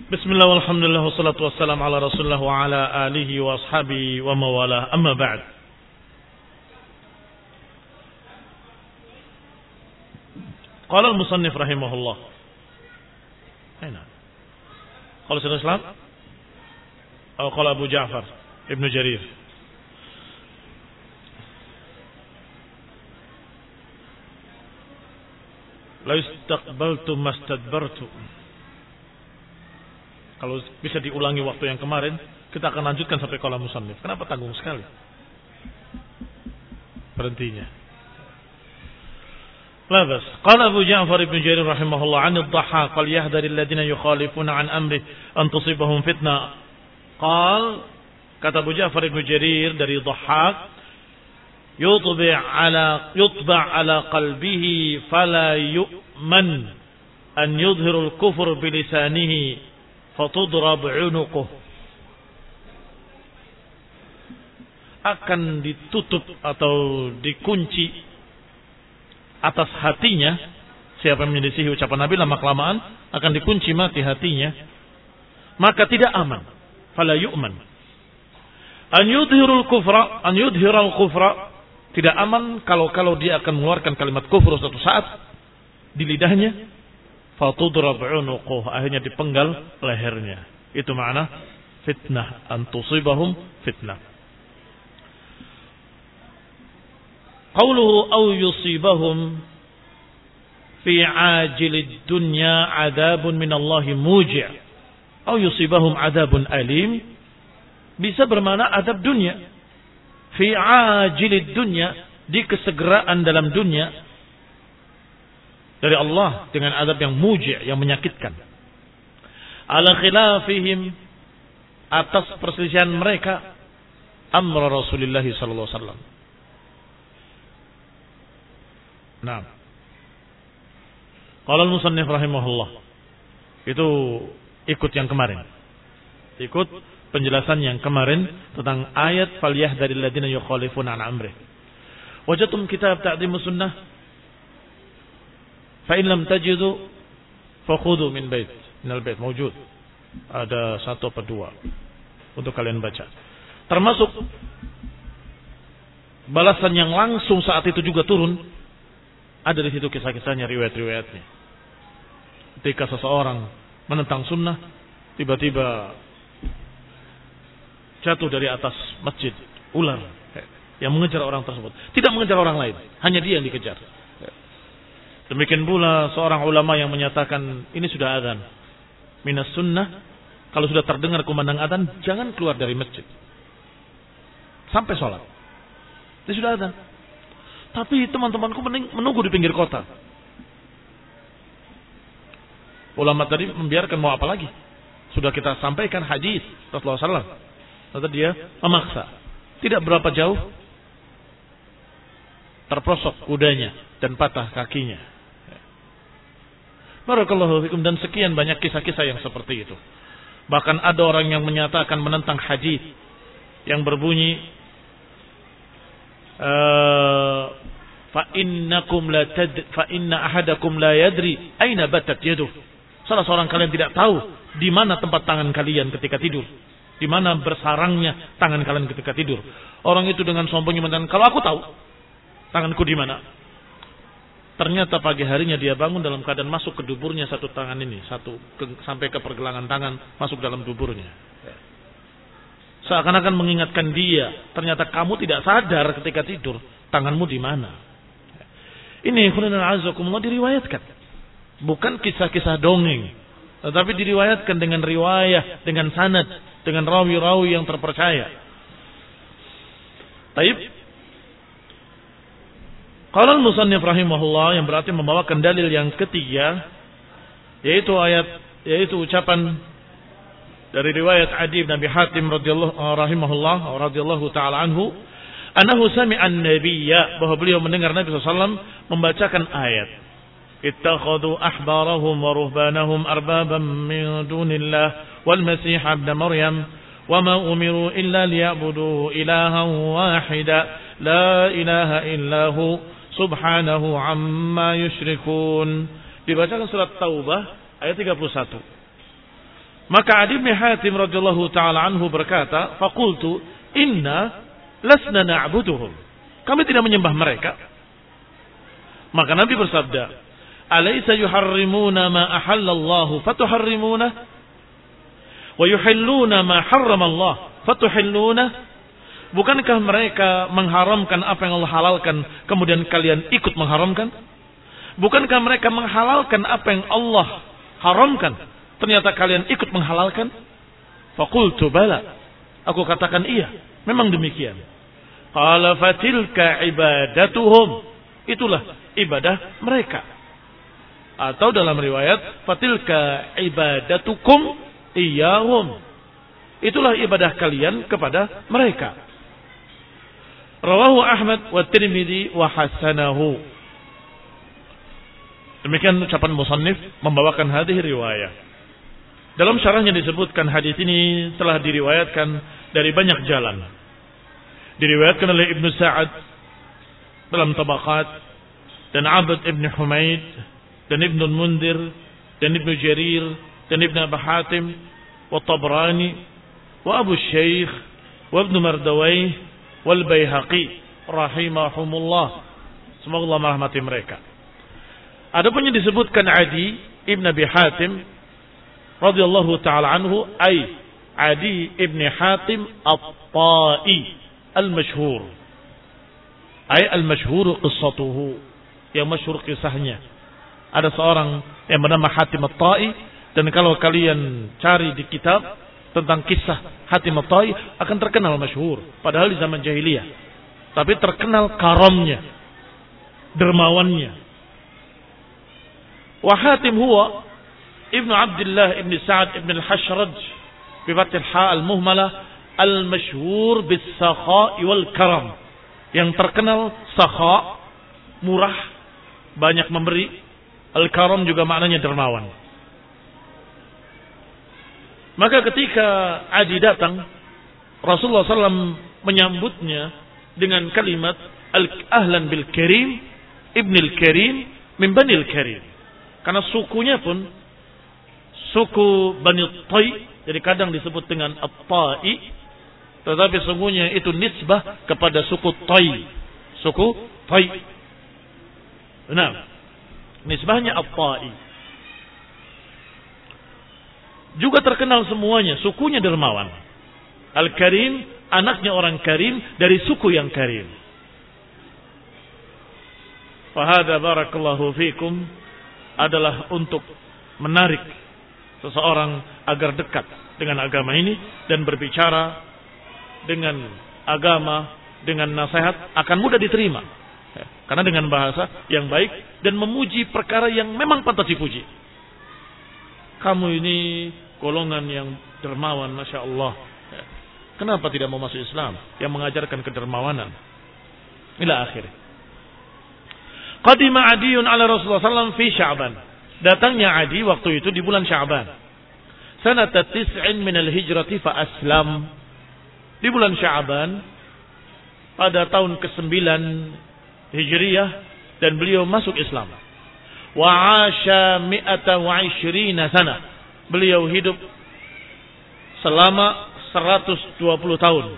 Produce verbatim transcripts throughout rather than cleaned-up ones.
Bismillah walhamdulillah wassalatu wassalamu ala rasulillah wa ala alihi wa ashabihi wa mawalah amma ba'd. Qala al-musannif rahimahullah. Aina? Qala Syaikhul Islam atau qala Abu Ja'far Ibn Jarir. La istaqbaltu mastadbartu. Kalau bisa diulangi waktu yang kemarin, kita akan lanjutkan sampai qala musannif. Kenapa tanggung sekali berhentinya? La bas. Qala Abu Ja'far Ibn Jarir rahimahullah 'an ad-Dhahhak qal yahdharil ladina yukhalifuna 'an amri an tusibahum fitnah. Qal kata Abu Ja'far Ibn Jarir dari Dhahhak, yutbi' ala yutba' ala qalbihi fala yu'man an yudhhirul kufr bilisanihi fatudrab 'unuquh. Akan ditutup atau dikunci atas hatinya siapa yang menyelisihi ucapan Nabi, lama kelamaan akan dikunci mati hatinya, maka tidak aman. Fala yu'man an yudhirul kufra an yudhiral kufra, tidak aman kalau kalau dia akan mengeluarkan kalimat kufur suatu saat di lidahnya. Fatudrab 'unuquh, akhirnya dipenggal lehernya. Itu makna fitnah, an tusibahum fitnah. Qauluhu aw yusibahum fi 'ajilid dunya 'adzabun minallahi muji'. Aw yusibahum 'adzabun alim, bisa bermakna azab dunia. Fi 'ajilid dunya, di kesegeraan dalam dunia dari Allah dengan azab yang muji', yang menyakitkan. Ala khilafihim, atas perselisihan mereka amra Rasulullah sallallahu alaihi wasallam. Nah, qala al-musannif rahimahullah, itu ikut yang kemarin, ikut penjelasan yang kemarin tentang ayat falyahdharil ladzina yukhalifuna an amrih. Wajadtum kitab ta'dhimus sunnah fa in lam tajidu fakhudhu min bait minal bait, mawjud. Ada satu atau dua untuk kalian baca. Termasuk balasan yang langsung saat itu juga turun. Ada di situ kisah-kisahnya, riwayat-riwayatnya. Ketika seseorang menentang sunnah, tiba-tiba jatuh dari atas masjid ular yang mengejar orang tersebut. Tidak mengejar orang lain, hanya dia yang dikejar. Demikian pula seorang ulama yang menyatakan ini sudah azan. Minas sunnah, kalau sudah terdengar kumandang azan, jangan keluar dari masjid sampai sholat. Ini sudah azan. Tapi teman-temanku menunggu di pinggir kota. Ulama tadi membiarkan, mau apa lagi? Sudah kita sampaikan hadis Rasulullah sallallahu alaihi wasallam. Lalu dia memaksa. Tidak berapa jauh terprosok kudanya dan patah kakinya. Barakallahu fikum. Dan sekian banyak kisah-kisah yang seperti itu. Bahkan ada orang yang menyatakan menentang hadis yang berbunyi uh, fa innakum la tad fa inna ahadakum la yadri aina batat yaduh. Salah seorang kalian tidak tahu di mana tempat tangan kalian ketika tidur, di mana bersarangnya tangan kalian ketika tidur. Orang itu dengan sombongnya mengatakan, kalau aku tahu tanganku di mana. Ternyata pagi harinya dia bangun dalam keadaan masuk ke duburnya satu tangan ini, satu ke, sampai ke pergelangan tangan masuk dalam duburnya. Seakan-akan mengingatkan dia, ternyata kamu tidak sadar ketika tidur tanganmu di mana. Ini khulana azakumullah diriwayatkan, bukan kisah-kisah dongeng, tetapi diriwayatkan dengan riwayah, dengan sanad, dengan rawi-rawi yang terpercaya. Taib. Qala al-musannif rahimahullah, yang berarti membawakan dalil yang ketiga, yaitu ayat, yaitu ucapan dari riwayat Adi bin Abi Hatim radhiyallahu rahimahullah radhiyallahu taala anhu, annahu sami'a an-nabiyya, bahwa beliau mendengar Nabi sallallahu alaihi wasallam membacakan ayat, ittakhadhu ahbarahum wa ruhbanahum arbaban min dunillah wal masih ibn maryam wama umiru illa liya'budu ilahan wahida la ilaha illahu subhanahu amma yusyrikun. Dibacakan surat Taubah ayat tiga puluh satu. Maka Adi bin Hatim radhiyallahu taala anhu berkata, "Faqultu inna lasna na'buduhum." Kami tidak menyembah mereka. Maka Nabi bersabda, "Alaysa yuharrimuna ma ahallallahu fatuharrimuna wa yuhilluna ma harramallah fatuhilluna?" Bukankah mereka mengharamkan apa yang Allah halalkan, kemudian kalian ikut mengharamkan? Bukankah mereka menghalalkan apa yang Allah haramkan, ternyata kalian ikut menghalalkan? Faqultu bala. Aku katakan iya, memang demikian. Qala fatilka ibadatuhum. Itulah ibadah mereka. Atau dalam riwayat, fatilka ibadatukum iyahum. Itulah ibadah kalian kepada mereka. Rawahu Ahmad wa Tirmidzi wa hasanahu. Demikian ucapan musannif membawakan hadis riwayat. Dalam syarahnya disebutkan hadis ini telah diriwayatkan dari banyak jalan. Diriwayatkan oleh Ibnu Sa'ad dalam Tabaqat, dan Abd Ibn Humaid, dan Ibnu Mundir, dan Ibnu Jarir, dan Ibnu Abi Hatim, wa Tabrani, wa Abu Syekh, wa Ibnu Mardawayh, wal Baihaqi rahimahumullah. Semoga Allah merahmati mereka. Adapun yang disebutkan Adi Ibn Abi Hatim radhiyallahu taala anhu, ay Adi Ibn Hatim At-Tai al-masyhur. Ay al-masyhur qissatuhu, yang masyhur kisahnya. Ada seorang yang bernama Hatim At-Tai, dan kalau kalian cari di kitab tentang kisah Hatim At-Tai akan terkenal masyhur, padahal di zaman jahiliyah. Tapi terkenal karamnya, dermawannya. Wa Hatim huwa ibnu Abdullah ibn Sa'ad ibn al-Hashraj bi fathil ha al-muhmalah al-masyhur bis-sakha wal karam. Yang terkenal sakha, murah, banyak memberi. Al-karam juga maknanya dermawan. Maka ketika Adi datang, Rasulullah shallallahu alaihi wasallam menyambutnya dengan kalimat Ahlan bil Karim, Ibnil Karim, min Banil Karim. Karena sukunya pun suku Bani Tai, jadi kadang disebut dengan At-Tai, tetapi sungguhnya itu nisbah kepada suku Tai. Suku Tai. Nah, nisbahnya At-Tai. Juga terkenal semuanya, sukunya dermawan. Al-Karim, anaknya orang Karim dari suku yang Karim. Fahada barakallahu fikum adalah untuk menarik seseorang agar dekat dengan agama ini dan berbicara dengan agama, dengan nasihat akan mudah diterima. Karena dengan bahasa yang baik dan memuji perkara yang memang pantas dipuji. Kamu ini golongan yang dermawan, Masya Allah. Kenapa tidak mau masuk Islam yang mengajarkan kedermawanan? Ila akhir. Qadima Adiyun ala Rasulullah sallallahu alaihi wasallam fi Sya'ban. Datangnya Adi waktu itu di bulan Sya'ban. Sanata tis'in min al-hijrati fa aslam. Di bulan Sya'ban pada tahun kesembilan Hijriyah, dan beliau masuk Islam. Wa 'asha mi'ata wa 'ishrina sana. Beliau hidup selama seratus dua puluh tahun.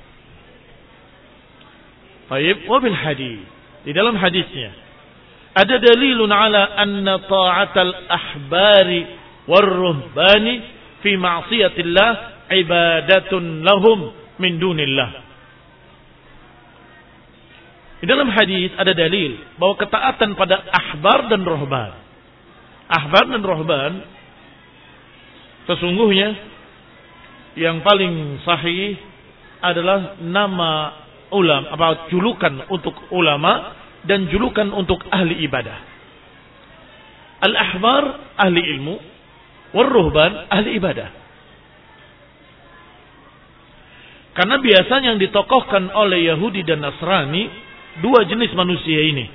Baik, wa bil hadis. Di dalam hadisnya ada dalilun ala anna ta'atal ahbari war ruhbani fi ma'siyatillah ibadatun lahum min dunillah. Di dalam hadis ada dalil bahwa ketaatan pada ahbar dan ruhban. Ahbar dan ruhban sesungguhnya yang paling sahih adalah nama ulama, apa julukan untuk ulama dan julukan untuk ahli ibadah. Al-ahbar ahli ilmu, wal ruhban ahli ibadah. Karena biasanya yang ditokohkan oleh Yahudi dan Nasrani dua jenis manusia ini.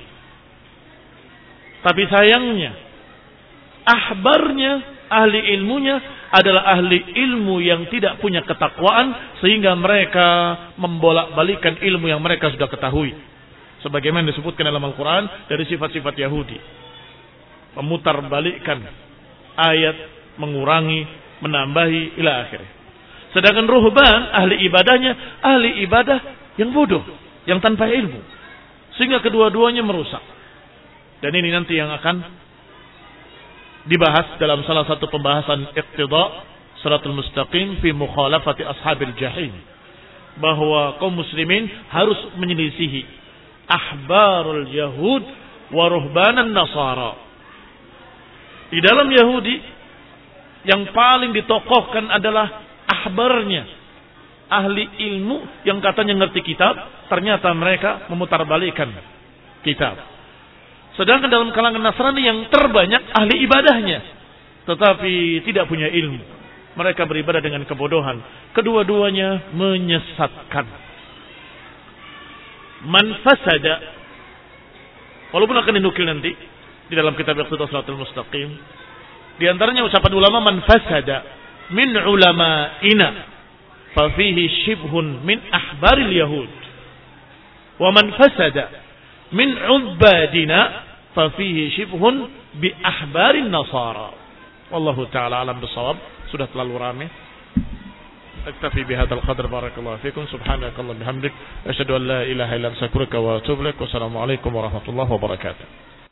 Tapi sayangnya ahbarnya, ahli ilmunya adalah ahli ilmu yang tidak punya ketakwaan, sehingga mereka membolak-balikan ilmu yang mereka sudah ketahui. Sebagaimana disebutkan dalam Al-Quran dari sifat-sifat Yahudi. Memutar balikkan ayat, mengurangi, menambahi ila akhir. Sedangkan ruhban ahli ibadahnya ahli ibadah yang bodoh, yang tanpa ilmu, sehingga kedua-duanya merusak. Dan ini nanti yang akan dibahas dalam salah satu pembahasan iqtida Shiratal Mustaqim fi mukhalafati ashabil jahim, bahwa kaum muslimin harus menyelisihi ahbarul yahud wa ruhbanan nasara. Di dalam Yahudi yang paling ditokohkan adalah ahbarnya, ahli ilmu yang katanya ngerti kitab, ternyata mereka memutarbalikkan kitab. Sedangkan dalam kalangan Nasrani yang terbanyak ahli ibadahnya, tetapi tidak punya ilmu. Mereka beribadah dengan kebodohan. Kedua-duanya menyesatkan. Man fasada, walaupun akan dinukil nanti di dalam kitab Iqtidah Shiratal Mustaqim, di antaranya ucapan ulama, man fasada min ulama'ina fa fihi shibhun min ahbaril yahud, wa man fasada min ubadina fa fihi shibhun bi ahbarin nasara. Wallahu taala alam bisawab. Sudah terlalu ramai. Aktafi bihadzal qadar. Barakallahu fikum. Subhanakallahumma bihamdik asyhadu an la ilaha illa anta astaghfiruka wa atubu ilaik. Wassalamu alaikum warahmatullahi wabarakatuh.